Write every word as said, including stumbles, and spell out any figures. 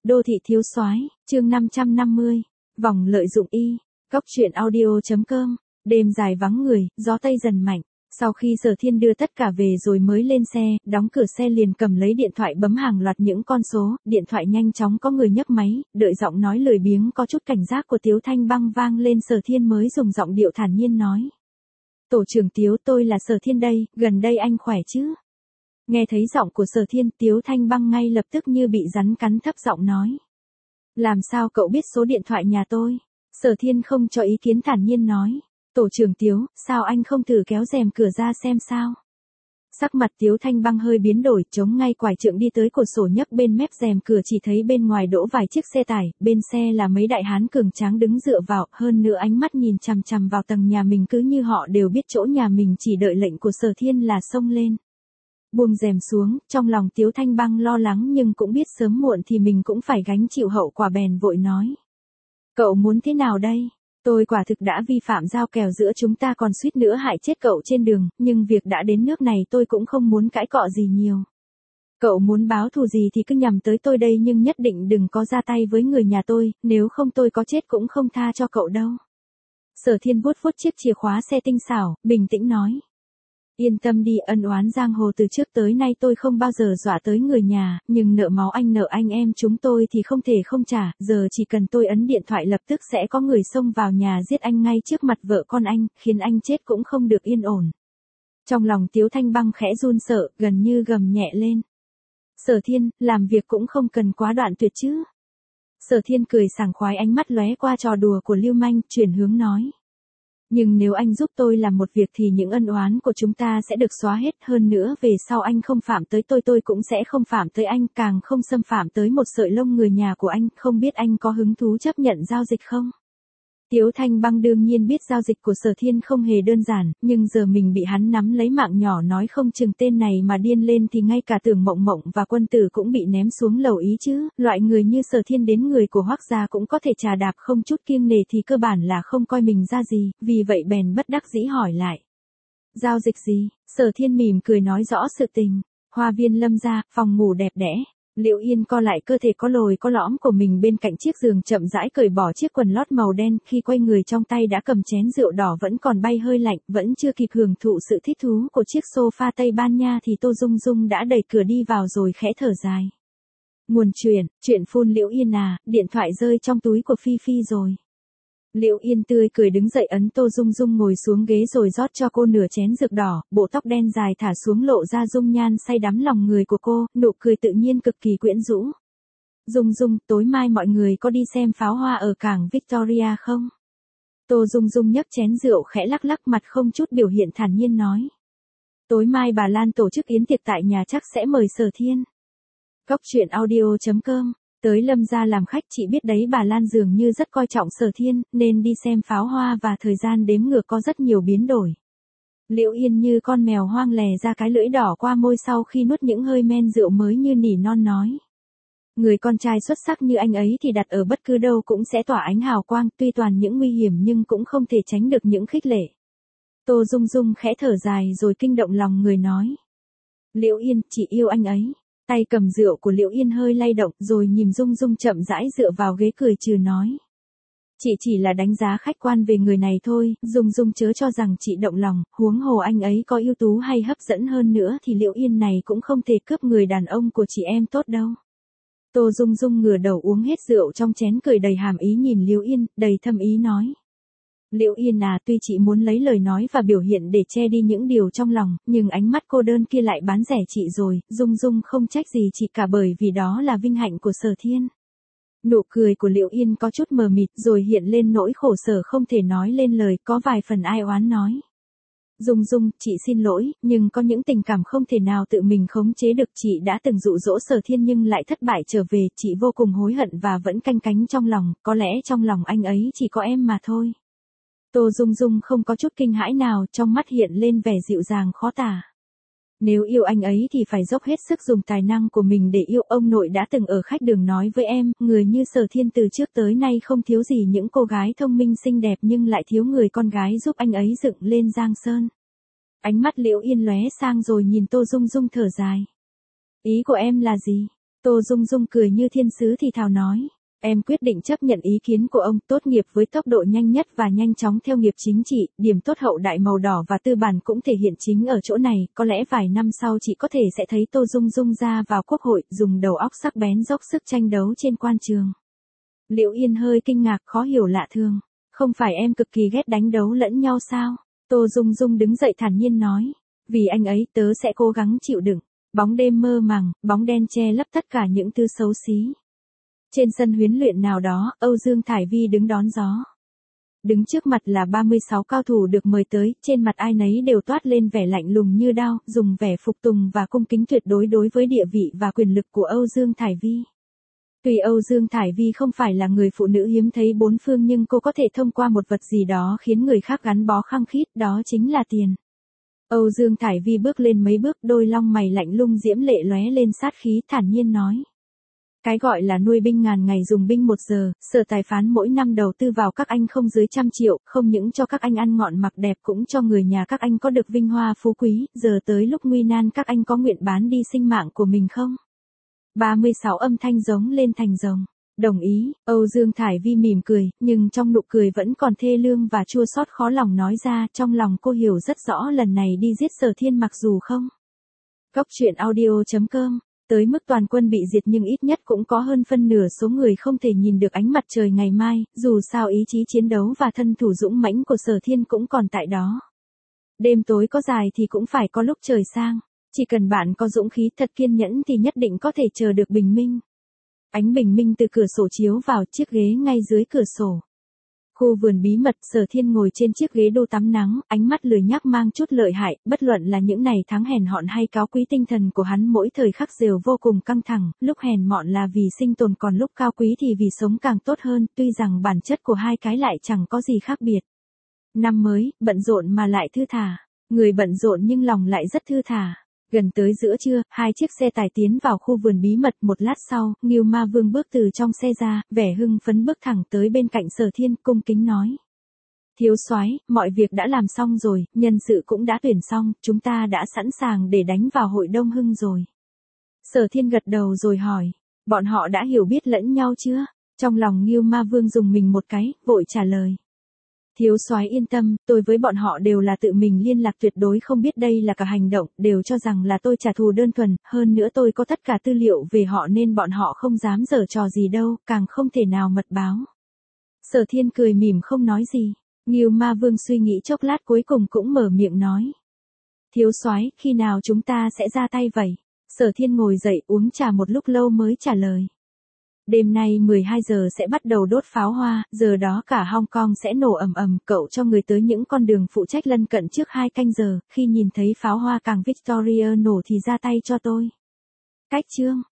Đô thị thiếu soái, chương năm trăm năm mươi, vòng lợi dụng y, Cóc truyện audio.com, đêm dài vắng người, gió tây dần mạnh. Sau khi Sở Thiên đưa tất cả về rồi mới lên xe, đóng cửa xe liền cầm lấy điện thoại bấm hàng loạt những con số, điện thoại nhanh chóng có người nhấc máy, đợi giọng nói lười biếng có chút cảnh giác của Tiếu Thanh Băng vang lên, Sở Thiên mới dùng giọng điệu thản nhiên nói. Tổ trưởng Tiếu, tôi là Sở Thiên đây, gần đây anh khỏe chứ? Nghe thấy giọng của Sở Thiên, Tiếu Thanh Băng ngay lập tức như bị rắn cắn, thấp giọng nói. Làm sao cậu biết số điện thoại nhà tôi? Sở Thiên không cho ý kiến, thản nhiên nói. Tổ trưởng Tiếu, sao anh không thử kéo rèm cửa ra xem sao? Sắc mặt Tiếu Thanh Băng hơi biến đổi, chống ngay quải trượng đi tới cửa sổ, nhấc bên mép rèm cửa, chỉ thấy bên ngoài đỗ vài chiếc xe tải, bên xe là mấy đại hán cường tráng đứng dựa vào, hơn nữa ánh mắt nhìn chằm chằm vào tầng nhà mình, cứ như họ đều biết chỗ nhà mình, chỉ đợi lệnh của Sở Thiên là xông lên. Buông rèm xuống, trong lòng Tiếu Thanh Băng lo lắng nhưng cũng biết sớm muộn thì mình cũng phải gánh chịu hậu quả, bèn vội nói. Cậu muốn thế nào đây? Tôi quả thực đã vi phạm giao kèo giữa chúng ta, còn suýt nữa hại chết cậu trên đường, nhưng việc đã đến nước này tôi cũng không muốn cãi cọ gì nhiều. Cậu muốn báo thù gì thì cứ nhằm tới tôi đây, nhưng nhất định đừng có ra tay với người nhà tôi, nếu không tôi có chết cũng không tha cho cậu đâu. Sở Thiên vuốt vuốt chiếc chìa khóa xe tinh xảo, bình tĩnh nói. Yên tâm đi, ân oán giang hồ từ trước tới nay tôi không bao giờ dọa tới người nhà, nhưng nợ máu anh nợ anh em chúng tôi thì không thể không trả, giờ chỉ cần tôi ấn điện thoại lập tức sẽ có người xông vào nhà giết anh ngay trước mặt vợ con anh, khiến anh chết cũng không được yên ổn. Trong lòng Tiếu Thanh Băng khẽ run sợ, gần như gầm nhẹ lên. Sở Thiên, làm việc cũng không cần quá đoạn tuyệt chứ. Sở Thiên cười sảng khoái, ánh mắt lóe qua trò đùa của lưu manh, chuyển hướng nói. Nhưng nếu anh giúp tôi làm một việc thì những ân oán của chúng ta sẽ được xóa hết, hơn nữa về sau anh không phạm tới tôi, tôi cũng sẽ không phạm tới anh, càng không xâm phạm tới một sợi lông người nhà của anh, không biết anh có hứng thú chấp nhận giao dịch không? Tiếu Thanh Băng đương nhiên biết giao dịch của Sở Thiên không hề đơn giản, nhưng giờ mình bị hắn nắm lấy mạng nhỏ, nói không chừng tên này mà điên lên thì ngay cả Tưởng Mộng Mộng và Quân Tử cũng bị ném xuống lầu ý chứ, loại người như Sở Thiên đến người của Hoắc gia cũng có thể trà đạp không chút kiêng nể thì cơ bản là không coi mình ra gì, vì vậy bèn bất đắc dĩ hỏi lại. Giao dịch gì? Sở Thiên mỉm cười nói rõ sự tình. Hoa viên Lâm gia, phòng ngủ đẹp đẽ. Liễu Yên co lại cơ thể có lồi có lõm của mình bên cạnh chiếc giường, chậm rãi cởi bỏ chiếc quần lót màu đen, khi quay người trong tay đã cầm chén rượu đỏ vẫn còn bay hơi lạnh, vẫn chưa kịp hưởng thụ sự thích thú của chiếc sofa Tây Ban Nha thì Tô Dung Dung đã đẩy cửa đi vào rồi khẽ thở dài. Nguồn chuyện, chuyện phun Liễu Yên à, điện thoại rơi trong túi của Phi Phi rồi. Liễu Yên tươi cười đứng dậy, ấn Tô Dung Dung ngồi xuống ghế rồi rót cho cô nửa chén rượu đỏ, bộ tóc đen dài thả xuống lộ ra dung nhan say đắm lòng người của cô, nụ cười tự nhiên cực kỳ quyến rũ. Dung Dung, tối mai mọi người có đi xem pháo hoa ở cảng Victoria không? Tô Dung Dung nhấp chén rượu khẽ lắc lắc, mặt không chút biểu hiện, thản nhiên nói. Tối mai bà Lan tổ chức yến tiệc tại nhà, chắc sẽ mời Sở Thiên. Cóc truyện audio.com. Tới Lâm gia làm khách, chị biết đấy, bà Lan dường như rất coi trọng Sở Thiên, nên đi xem pháo hoa và thời gian đếm ngược có rất nhiều biến đổi. Liễu Yên như con mèo hoang lè ra cái lưỡi đỏ qua môi sau khi nuốt những hơi men rượu mới như nỉ non nói. Người con trai xuất sắc như anh ấy thì đặt ở bất cứ đâu cũng sẽ tỏa ánh hào quang, tuy toàn những nguy hiểm nhưng cũng không thể tránh được những khích lệ. Tô Dung Dung khẽ thở dài rồi kinh động lòng người nói. Liễu Yên, chị yêu anh ấy. Tay cầm rượu của Liễu Yên hơi lay động rồi nhìn Dung Dung chậm rãi dựa vào ghế cười trừ nói. Chị chỉ là đánh giá khách quan về người này thôi, Dung Dung chớ cho rằng chị động lòng, huống hồ anh ấy có ưu tú hay hấp dẫn hơn nữa thì Liễu Yên này cũng không thể cướp người đàn ông của chị em tốt đâu. Tô Dung Dung ngửa đầu uống hết rượu trong chén, cười đầy hàm ý nhìn Liễu Yên, đầy thâm ý nói. Liễu Yên à, tuy chị muốn lấy lời nói và biểu hiện để che đi những điều trong lòng, nhưng ánh mắt cô đơn kia lại bán rẻ chị rồi, Dung Dung không trách gì chị cả, bởi vì đó là vinh hạnh của Sở Thiên. Nụ cười của Liễu Yên có chút mờ mịt rồi hiện lên nỗi khổ sở không thể nói lên lời, có vài phần ai oán nói. Dung Dung, chị xin lỗi, nhưng có những tình cảm không thể nào tự mình khống chế được, chị đã từng dụ dỗ Sở Thiên nhưng lại thất bại trở về, chị vô cùng hối hận và vẫn canh cánh trong lòng, có lẽ trong lòng anh ấy chỉ có em mà thôi. Tô Dung Dung không có chút kinh hãi nào, trong mắt hiện lên vẻ dịu dàng khó tả. Nếu yêu anh ấy thì phải dốc hết sức dùng tài năng của mình để yêu. Ông nội đã từng ở khách đường nói với em, người như Sở Thiên từ trước tới nay không thiếu gì những cô gái thông minh xinh đẹp nhưng lại thiếu người con gái giúp anh ấy dựng lên giang sơn. Ánh mắt Liễu Yên lóe sang rồi nhìn Tô Dung Dung thở dài. Ý của em là gì? Tô Dung Dung cười như thiên sứ thì thào nói. Em quyết định chấp nhận ý kiến của ông, tốt nghiệp với tốc độ nhanh nhất và nhanh chóng theo nghiệp chính trị, điểm tốt hậu đại màu đỏ và tư bản cũng thể hiện chính ở chỗ này, có lẽ vài năm sau chị có thể sẽ thấy Tô Dung Dung ra vào quốc hội, dùng đầu óc sắc bén dốc sức tranh đấu trên quan trường. Liễu Yên hơi kinh ngạc, khó hiểu lạ thường. Không phải em cực kỳ ghét đánh đấu lẫn nhau sao? Tô Dung Dung đứng dậy thản nhiên nói. Vì anh ấy tớ sẽ cố gắng chịu đựng. Bóng đêm mơ màng, bóng đen che lấp tất cả những thứ xấu xí. Trên sân huấn luyện nào đó, Âu Dương Thải Vi đứng đón gió. Đứng trước mặt là ba mươi sáu cao thủ được mời tới, trên mặt ai nấy đều toát lên vẻ lạnh lùng như đao, dùng vẻ phục tùng và cung kính tuyệt đối đối với địa vị và quyền lực của Âu Dương Thải Vi. Tuy Âu Dương Thải Vi không phải là người phụ nữ hiếm thấy bốn phương nhưng cô có thể thông qua một vật gì đó khiến người khác gắn bó khăng khít, đó chính là tiền. Âu Dương Thải Vi bước lên mấy bước, đôi long mày lạnh lùng diễm lệ lóe lên sát khí, thản nhiên nói. Cái gọi là nuôi binh ngàn ngày dùng binh một giờ, Sở Tài phán mỗi năm đầu tư vào các anh không dưới trăm triệu, không những cho các anh ăn ngọn mặc đẹp cũng cho người nhà các anh có được vinh hoa phú quý, giờ tới lúc nguy nan các anh có nguyện bán đi sinh mạng của mình không? ba mươi sáu âm thanh giống lên thành rồng. Đồng ý, Âu Dương Thải Vi mỉm cười, nhưng trong nụ cười vẫn còn thê lương và chua xót khó lòng nói ra, trong lòng cô hiểu rất rõ lần này đi giết Sở Thiên mặc dù không. Cốc truyện audio chấm com tới mức toàn quân bị diệt nhưng ít nhất cũng có hơn phân nửa số người không thể nhìn được ánh mặt trời ngày mai, dù sao ý chí chiến đấu và thân thủ dũng mãnh của Sở Thiên cũng còn tại đó. Đêm tối có dài thì cũng phải có lúc trời sang, chỉ cần bạn có dũng khí thật kiên nhẫn thì nhất định có thể chờ được bình minh. Ánh bình minh từ cửa sổ chiếu vào chiếc ghế ngay dưới cửa sổ. Khu vườn bí mật, Sở Thiên ngồi trên chiếc ghế đô tắm nắng, ánh mắt lười nhác mang chút lợi hại, bất luận là những ngày tháng hèn họn hay cao quý tinh thần của hắn mỗi thời khắc đều vô cùng căng thẳng, lúc hèn mọn là vì sinh tồn còn lúc cao quý thì vì sống càng tốt hơn, tuy rằng bản chất của hai cái lại chẳng có gì khác biệt. Năm mới, bận rộn mà lại thư thả, người bận rộn nhưng lòng lại rất thư thả. Gần tới giữa trưa, hai chiếc xe tải tiến vào khu vườn bí mật, một lát sau, Ngưu Ma Vương bước từ trong xe ra, vẻ hưng phấn bước thẳng tới bên cạnh Sở Thiên, cung kính nói. Thiếu soái, mọi việc đã làm xong rồi, nhân sự cũng đã tuyển xong, chúng ta đã sẵn sàng để đánh vào hội Đông Hưng rồi. Sở Thiên gật đầu rồi hỏi, bọn họ đã hiểu biết lẫn nhau chưa? Trong lòng Ngưu Ma Vương dùng mình một cái, vội trả lời. Thiếu soái yên tâm, tôi với bọn họ đều là tự mình liên lạc, tuyệt đối không biết đây là cả hành động, đều cho rằng là tôi trả thù đơn thuần, hơn nữa tôi có tất cả tư liệu về họ nên bọn họ không dám giở trò gì đâu, càng không thể nào mật báo. Sở Thiên cười mỉm không nói gì, Ngưu Ma Vương suy nghĩ chốc lát cuối cùng cũng mở miệng nói. Thiếu soái, khi nào chúng ta sẽ ra tay vậy? Sở Thiên ngồi dậy uống trà một lúc lâu mới trả lời. Đêm nay mười hai giờ sẽ bắt đầu đốt pháo hoa, giờ đó cả Hong Kong sẽ nổ ầm ầm, cậu cho người tới những con đường phụ trách lân cận trước hai canh giờ, khi nhìn thấy pháo hoa càng Victoria nổ thì ra tay cho tôi. Cách chương